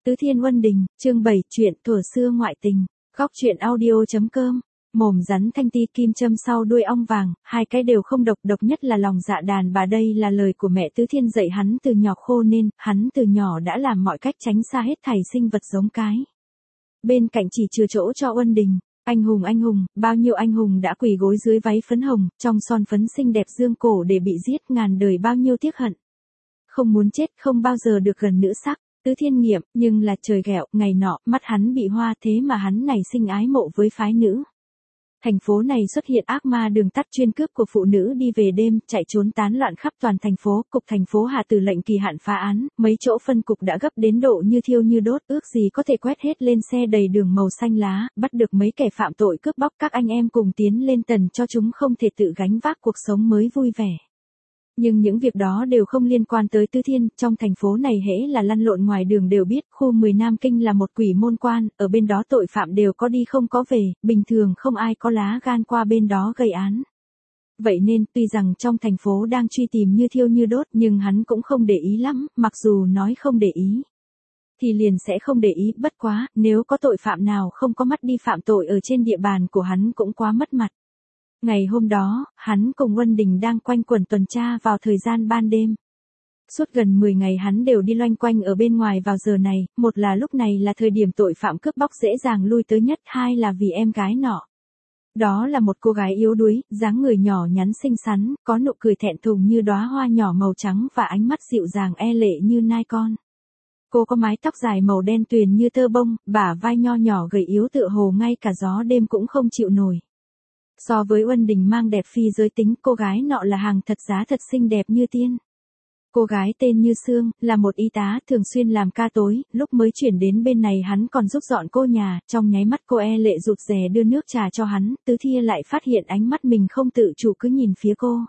Tứ Thiên Uân Đình, chương 7, chuyện thuở xưa ngoại tình. Góc truyện audio.com. Mồm rắn thanh ti kim châm sau đuôi ong vàng, hai cái đều không độc, độc nhất là lòng dạ đàn bà. Đây là lời của mẹ Tứ Thiên dạy hắn từ nhỏ, khô nên hắn từ nhỏ đã làm mọi cách tránh xa hết thảy sinh vật giống cái. Bên cạnh chỉ chừa chỗ cho Uân Đình. Anh hùng, bao nhiêu anh hùng đã quỳ gối dưới váy phấn hồng, trong son phấn xinh đẹp dương cổ để bị giết, ngàn đời bao nhiêu tiếc hận. Không muốn chết, không bao giờ được gần nữ sắc. Tứ Thiên nghiệm, nhưng là trời ghẹo, ngày nọ, mắt hắn bị hoa thế mà hắn nảy sinh ái mộ với phái nữ. Thành phố này xuất hiện ác ma đường tắt chuyên cướp của phụ nữ đi về đêm, chạy trốn tán loạn khắp toàn thành phố. Cục thành phố hạ từ lệnh kỳ hạn phá án, mấy chỗ phân cục đã gấp đến độ như thiêu như đốt, ước gì có thể quét hết lên xe đầy đường màu xanh lá, bắt được mấy kẻ phạm tội cướp bóc. Các anh em cùng tiến lên tần cho chúng không thể tự gánh vác cuộc sống mới vui vẻ. Nhưng những việc đó đều không liên quan tới Tứ Thiên, trong thành phố này hễ là lăn lộn ngoài đường đều biết, khu 10 Nam Kinh là một quỷ môn quan, ở bên đó tội phạm đều có đi không có về, bình thường không ai có lá gan qua bên đó gây án. Vậy nên, tuy rằng trong thành phố đang truy tìm như thiêu như đốt, nhưng hắn cũng không để ý lắm, mặc dù nói không để ý thì liền sẽ không để ý, bất quá, nếu có tội phạm nào không có mắt đi phạm tội ở trên địa bàn của hắn cũng quá mất mặt. Ngày hôm đó, hắn cùng Uân Đình đang quanh quẩn tuần tra vào thời gian ban đêm. Suốt gần 10 ngày hắn đều đi loanh quanh ở bên ngoài vào giờ này, một là lúc này là thời điểm tội phạm cướp bóc dễ dàng lui tới nhất, hai là vì em gái nọ. Đó là một cô gái yếu đuối, dáng người nhỏ nhắn xinh xắn, có nụ cười thẹn thùng như đóa hoa nhỏ màu trắng và ánh mắt dịu dàng e lệ như nai con. Cô có mái tóc dài màu đen tuyền như tơ bông, bả vai nho nhỏ gầy yếu tựa hồ ngay cả gió đêm cũng không chịu nổi. So với Uân Đình mang đẹp phi giới tính, cô gái nọ là hàng thật giá thật xinh đẹp như tiên. Cô gái tên Như Sương, là một y tá, thường xuyên làm ca tối, lúc mới chuyển đến bên này hắn còn giúp dọn cô nhà, trong nháy mắt cô e lệ rụt rè đưa nước trà cho hắn, Tứ Thiên lại phát hiện ánh mắt mình không tự chủ cứ nhìn phía cô.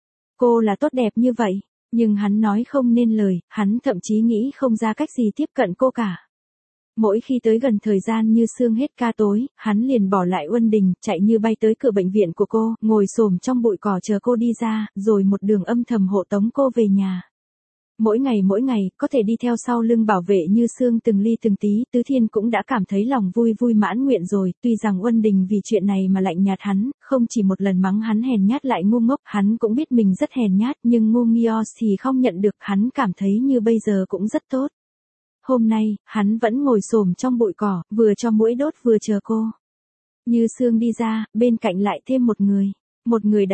Cô là tốt đẹp như vậy, nhưng hắn nói không nên lời, hắn thậm chí nghĩ không ra cách gì tiếp cận cô cả. Mỗi khi tới gần thời gian Như Sương hết ca tối, hắn liền bỏ lại Uân Đình, chạy như bay tới cửa bệnh viện của cô, ngồi xổm trong bụi cỏ chờ cô đi ra, rồi một đường âm thầm hộ tống cô về nhà. Mỗi ngày, có thể đi theo sau lưng bảo vệ Như Sương từng ly từng tí, Tứ Thiên cũng đã cảm thấy lòng vui vui mãn nguyện rồi, tuy rằng Uân Đình vì chuyện này mà lạnh nhạt hắn, không chỉ một lần mắng hắn hèn nhát lại ngu ngốc, hắn cũng biết mình rất hèn nhát, nhưng ngu nghios thì không nhận được, hắn cảm thấy như bây giờ cũng rất tốt. Hôm nay, hắn vẫn ngồi xổm trong bụi cỏ, vừa cho muỗi đốt vừa chờ cô. Như Sương đi ra, bên cạnh lại thêm một người. Một người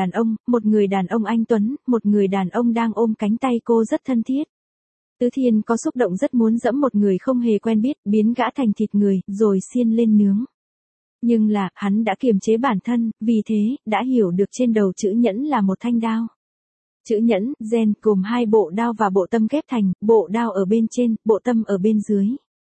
đàn ông anh tuấn, một người đàn ông đang ôm cánh tay cô rất thân thiết. Tứ Thiên có xúc động rất muốn dẫm một người không hề quen biết, biến gã thành thịt người, rồi xiên lên nướng. Nhưng là, hắn đã kiềm chế bản thân, vì thế, đã hiểu được trên đầu chữ nhẫn là một thanh đao. Chữ nhẫn, gen, gồm hai bộ đao và bộ tâm ghép thành, bộ đao ở bên trên, bộ tâm ở bên dưới.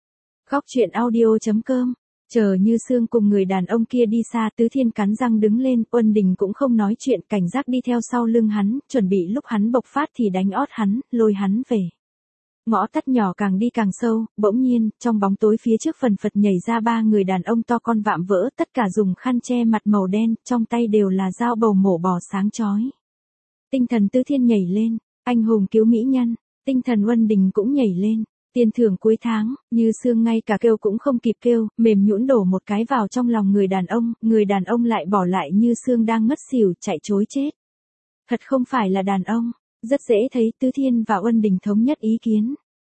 Góc truyện audio.com. Chờ Như Sương cùng người đàn ông kia đi xa, Tứ Thiên cắn răng đứng lên, Uân Đình cũng không nói chuyện, cảnh giác đi theo sau lưng hắn, chuẩn bị lúc hắn bộc phát thì đánh ót hắn, lôi hắn về. Ngõ tắt nhỏ càng đi càng sâu, bỗng nhiên, trong bóng tối phía trước phần phật nhảy ra ba người đàn ông to con vạm vỡ, tất cả dùng khăn che mặt màu đen, trong tay đều là dao bầu mổ bò sáng chói. Tinh thần Tứ Thiên nhảy lên, anh hùng cứu mỹ nhân, tinh thần Uân Đình cũng nhảy lên. Tiền thưởng cuối tháng, Như Sương ngay cả kêu cũng không kịp kêu, mềm nhũn đổ một cái vào trong lòng người đàn ông lại bỏ lại Như Sương đang ngất xỉu, chạy trối chết. Thật không phải là đàn ông, rất dễ thấy Tứ Thiên và Uân Đình thống nhất ý kiến.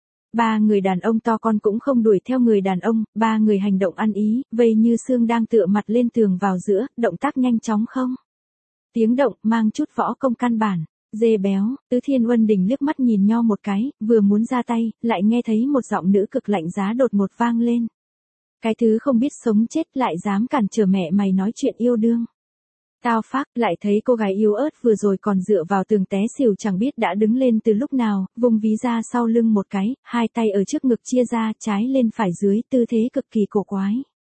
Ba người đàn ông to con cũng không đuổi theo người đàn ông, ba người hành động ăn ý, vây Như Sương đang tựa mặt lên tường vào giữa, động tác nhanh chóng không tiếng động, mang chút võ công căn bản. Dê béo, Tứ Thiên Uân Đình liếc mắt nhìn nhau một cái, vừa muốn ra tay, lại nghe thấy một giọng nữ cực lạnh giá đột ngột vang lên. Cái thứ không biết sống chết lại dám cản trở mẹ mày nói chuyện yêu đương. Tao phác, lại thấy cô gái yếu ớt vừa rồi còn dựa vào tường té xỉu chẳng biết đã đứng lên từ lúc nào, vùng ví ra sau lưng một cái, hai tay ở trước ngực chia ra, trái lên phải dưới, tư thế cực kỳ cổ quái.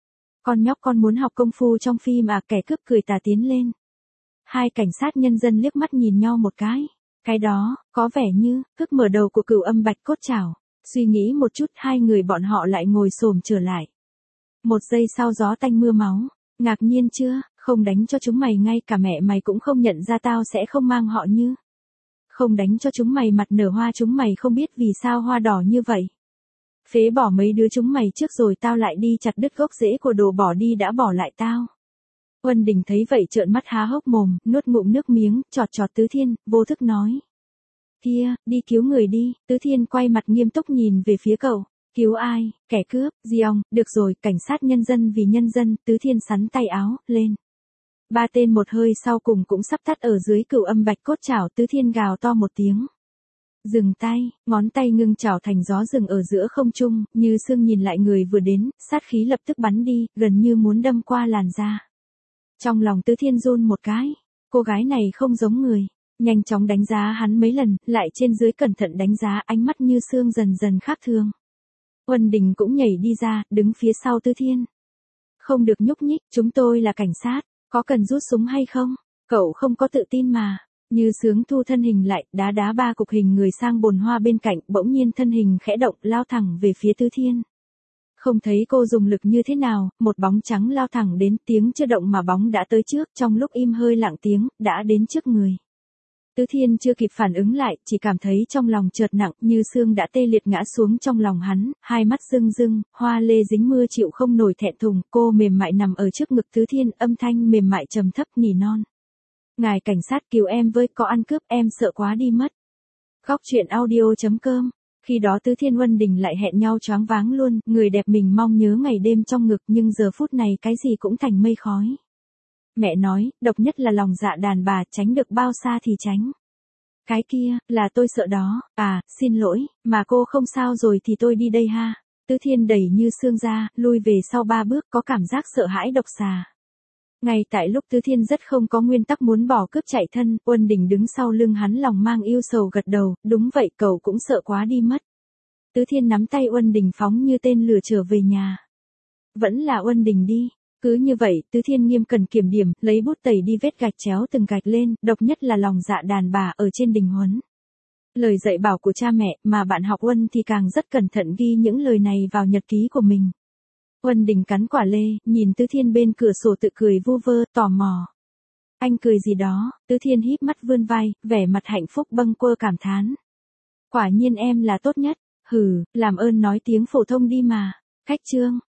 Con nhóc con muốn học công phu trong phim à, kẻ cướp cười tà tiến lên. Hai cảnh sát nhân dân liếc mắt nhìn nhau một cái đó, có vẻ như, cước mở đầu của Cửu Âm Bạch Cốt Trảo. Suy nghĩ một chút, hai người bọn họ lại ngồi xổm trở lại. Một giây sau gió tanh mưa máu, ngạc nhiên chưa, không đánh cho chúng mày ngay cả mẹ mày cũng không nhận ra tao sẽ không mang họ Như. Không đánh cho chúng mày mặt nở hoa chúng mày không biết vì sao hoa đỏ như vậy. Phế bỏ mấy đứa chúng mày trước rồi tao lại đi chặt đứt gốc rễ của đồ bỏ đi đã bỏ lại tao. Uân Đình thấy vậy trợn mắt há hốc mồm, nuốt ngụm nước miếng, chọt chọt Tứ Thiên, vô thức nói. Kia, đi cứu người đi. Tứ Thiên quay mặt nghiêm túc nhìn về phía cậu. Cứu ai? Kẻ cướp? Diong, được rồi, cảnh sát nhân dân vì nhân dân. Tứ Thiên sắn tay áo, lên. Ba tên một hơi sau cùng cũng sắp tắt ở dưới cửu âm bạch cốt chảo. Tứ Thiên gào to một tiếng. Dừng tay, ngón tay ngưng chảo thành gió rừng ở giữa không trung, như sương nhìn lại người vừa đến, sát khí lập tức bắn đi, gần như muốn đâm qua làn da. Trong lòng Tứ Thiên run một cái, cô gái này không giống người, nhanh chóng đánh giá hắn mấy lần, lại trên dưới cẩn thận đánh giá, ánh mắt như sương dần dần khác thường. Uân Đình cũng nhảy đi ra, đứng phía sau Tứ Thiên. Không được nhúc nhích, chúng tôi là cảnh sát, có cần rút súng hay không? Cậu không có tự tin mà. Như sướng thu thân hình lại, đá ba cục hình người sang bồn hoa bên cạnh, bỗng nhiên thân hình khẽ động, lao thẳng về phía Tứ Thiên. Không thấy cô dùng lực như thế nào, một bóng trắng lao thẳng đến, tiếng chưa động mà bóng đã tới trước, trong lúc im hơi lặng tiếng, đã đến trước người. Tứ Thiên chưa kịp phản ứng lại, chỉ cảm thấy trong lòng chợt nặng, như xương đã tê liệt ngã xuống trong lòng hắn, hai mắt rưng rưng, hoa lê dính mưa chịu không nổi thẹn thùng, cô mềm mại nằm ở trước ngực Tứ Thiên, âm thanh mềm mại trầm thấp nỉ non. Ngài cảnh sát cứu em với, có ăn cướp, em sợ quá đi mất. Góc truyện audio.com. Khi đó Tứ Thiên Uân Đình lại hẹn nhau choáng váng luôn, người đẹp mình mong nhớ ngày đêm trong ngực, nhưng giờ phút này cái gì cũng thành mây khói. Mẹ nói, độc nhất là lòng dạ đàn bà, tránh được bao xa thì tránh. Cái kia, là tôi sợ đó. À, xin lỗi, mà cô không sao rồi thì tôi đi đây ha. Tứ Thiên đẩy Như Sương ra, lui về sau 3 bước, có cảm giác sợ hãi độc xà. Ngay tại lúc Tứ Thiên rất không có nguyên tắc muốn bỏ cướp chạy thân, Uân Đình đứng sau lưng hắn lòng mang yêu sầu gật đầu, đúng vậy, cậu cũng sợ quá đi mất. Tứ Thiên nắm tay Uân Đình phóng như tên lửa trở về nhà. Vẫn là Uân Đình đi. Cứ như vậy, Tứ Thiên nghiêm cần kiểm điểm, lấy bút tẩy đi vết gạch chéo từng gạch lên, độc nhất là lòng dạ đàn bà ở trên đình huấn. Lời dạy bảo của cha mẹ, mà bạn học Uân thì càng rất cẩn thận ghi những lời này vào nhật ký của mình. Uân Đình cắn quả lê, nhìn Tứ Thiên bên cửa sổ tự cười vu vơ, tò mò. Anh cười gì đó? Tứ Thiên híp mắt vươn vai, vẻ mặt hạnh phúc bâng quơ cảm thán. Quả nhiên em là tốt nhất. Hừ, làm ơn nói tiếng phổ thông đi mà. Khách trương.